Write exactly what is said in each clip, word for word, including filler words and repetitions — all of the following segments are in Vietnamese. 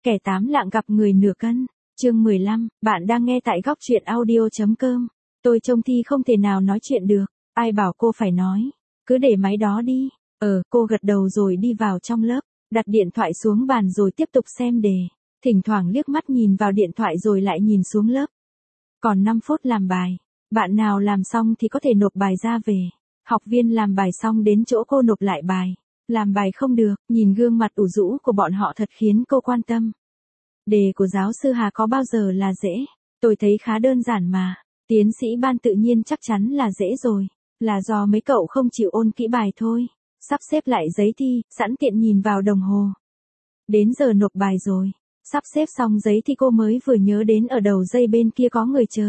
Kẻ tám lạng gặp người nửa cân. Chương mười lăm, bạn đang nghe tại góc truyện audio chấm com. Tôi trông Thi không thể nào nói chuyện được, ai bảo cô phải nói, cứ để máy đó đi. Ờ, cô gật đầu rồi đi vào trong lớp, đặt điện thoại xuống bàn rồi tiếp tục xem đề, thỉnh thoảng liếc mắt nhìn vào điện thoại rồi lại nhìn xuống lớp. Còn năm phút làm bài, bạn nào làm xong thì có thể nộp bài ra về. Học viên làm bài xong đến chỗ cô nộp lại bài. Làm bài không được, nhìn gương mặt ủ rũ của bọn họ thật khiến cô quan tâm. Đề của giáo sư Hà có bao giờ là dễ? Tôi thấy khá đơn giản mà. Tiến sĩ ban tự nhiên chắc chắn là dễ rồi. Là do mấy cậu không chịu ôn kỹ bài thôi. Sắp xếp lại giấy thi, sẵn tiện nhìn vào đồng hồ. Đến giờ nộp bài rồi. Sắp xếp xong giấy thi cô mới vừa nhớ đến ở đầu dây bên kia có người chờ.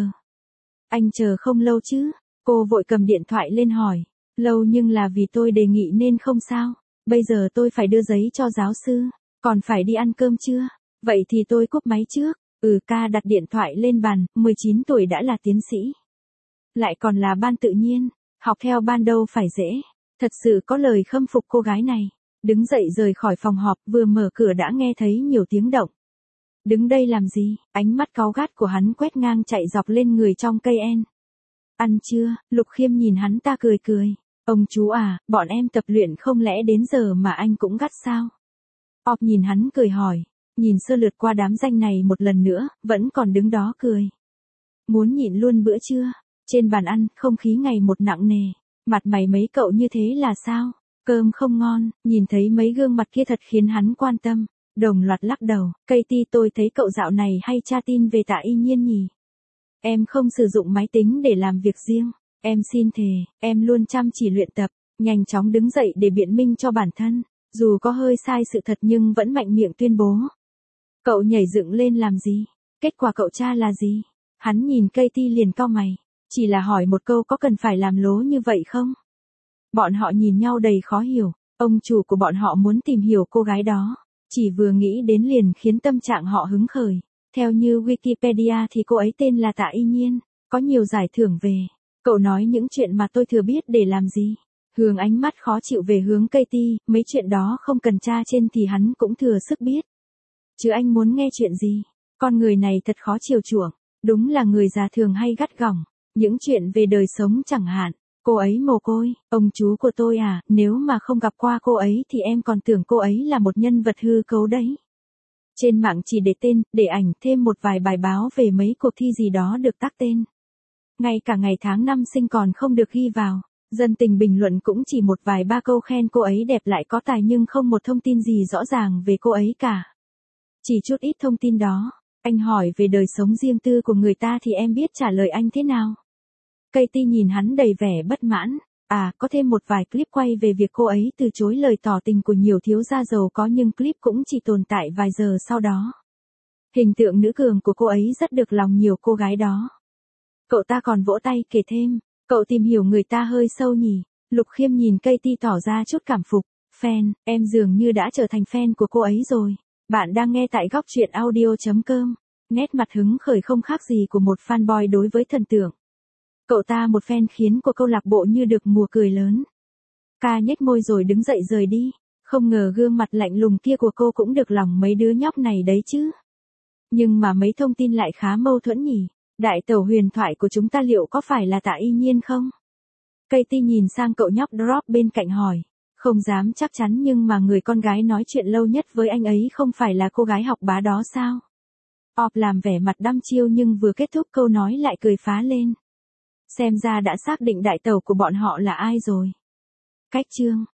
Anh chờ không lâu chứ? Cô vội cầm điện thoại lên hỏi. Lâu nhưng là vì tôi đề nghị nên không sao. Bây giờ tôi phải đưa giấy cho giáo sư. Còn phải đi ăn cơm chưa? Vậy thì tôi cúp máy trước. Ừ, ca đặt điện thoại lên bàn, mười chín tuổi đã là tiến sĩ. Lại còn là ban tự nhiên. Học theo ban đâu phải dễ. Thật sự có lời khâm phục cô gái này. Đứng dậy rời khỏi phòng họp, vừa mở cửa đã nghe thấy nhiều tiếng động. Đứng đây làm gì? Ánh mắt cáu gắt của hắn quét ngang chạy dọc lên người trong cây en. Ăn chưa? Lục Khiêm nhìn hắn ta cười cười. Ông chú à, bọn em tập luyện không lẽ đến giờ mà anh cũng gắt sao? Ọp nhìn hắn cười hỏi. Nhìn sơ lượt qua đám danh này một lần nữa, vẫn còn đứng đó cười. Muốn nhịn luôn bữa trưa. Trên bàn ăn, không khí ngày một nặng nề. Mặt mày mấy cậu như thế là sao? Cơm không ngon, nhìn thấy mấy gương mặt kia thật khiến hắn quan tâm. Đồng loạt lắc đầu, Katie tôi thấy cậu dạo này hay tra tin về Tạ Y Nhiên nhỉ? Em không sử dụng máy tính để làm việc riêng. Em xin thề, em luôn chăm chỉ luyện tập, nhanh chóng đứng dậy để biện minh cho bản thân. Dù có hơi sai sự thật nhưng vẫn mạnh miệng tuyên bố. Cậu nhảy dựng lên làm gì? Kết quả cậu tra là gì? Hắn nhìn Katie liền cau mày. Chỉ là hỏi một câu có cần phải làm lố như vậy không? Bọn họ nhìn nhau đầy khó hiểu. Ông chủ của bọn họ muốn tìm hiểu cô gái đó. Chỉ vừa nghĩ đến liền khiến tâm trạng họ hứng khởi. Theo như Wikipedia thì cô ấy tên là Tạ Y Nhiên, có nhiều giải thưởng về. Cậu nói những chuyện mà tôi thừa biết để làm gì? Hướng ánh mắt khó chịu về hướng Katie, mấy chuyện đó không cần tra trên thì hắn cũng thừa sức biết. Chứ anh muốn nghe chuyện gì? Con người này thật khó chiều chuộng, đúng là người già thường hay gắt gỏng. Những chuyện về đời sống chẳng hạn. Cô ấy mồ côi, ông chú của tôi à, nếu mà không gặp qua cô ấy thì em còn tưởng cô ấy là một nhân vật hư cấu đấy. Trên mạng chỉ để tên, để ảnh, thêm một vài bài báo về mấy cuộc thi gì đó được tác tên. Ngay cả ngày tháng năm sinh còn không được ghi vào. Dân tình bình luận cũng chỉ một vài ba câu khen cô ấy đẹp lại có tài nhưng không một thông tin gì rõ ràng về cô ấy cả. Chỉ chút ít thông tin đó, anh hỏi về đời sống riêng tư của người ta thì em biết trả lời anh thế nào? Katie nhìn hắn đầy vẻ bất mãn. À, có thêm một vài clip quay về việc cô ấy từ chối lời tỏ tình của nhiều thiếu gia giàu có nhưng clip cũng chỉ tồn tại vài giờ sau đó. Hình tượng nữ cường của cô ấy rất được lòng nhiều cô gái đó. Cậu ta còn vỗ tay kể thêm, cậu tìm hiểu người ta hơi sâu nhỉ. Lục Khiêm nhìn Katie tỏ ra chút cảm phục. Fan, em dường như đã trở thành fan của cô ấy rồi. Bạn đang nghe tại góc truyện audio chấm com. Nét mặt hứng khởi không khác gì của một fanboy đối với thần tượng. Cậu ta một phen khiến của câu lạc bộ như được mùa cười lớn. Ca nhếch môi rồi đứng dậy rời đi. Không ngờ gương mặt lạnh lùng kia của cô cũng được lòng mấy đứa nhóc này đấy chứ. Nhưng mà mấy thông tin lại khá mâu thuẫn nhỉ. Đại tẩu huyền thoại của chúng ta liệu có phải là Tạ Y Nhiên không? Katie nhìn sang cậu nhóc drop bên cạnh hỏi. Không dám chắc chắn nhưng mà người con gái nói chuyện lâu nhất với anh ấy không phải là cô gái học bá đó sao? Ọp làm vẻ mặt đăm chiêu nhưng vừa kết thúc câu nói lại cười phá lên. Xem ra đã xác định đại tẩu của bọn họ là ai rồi. Cách chương.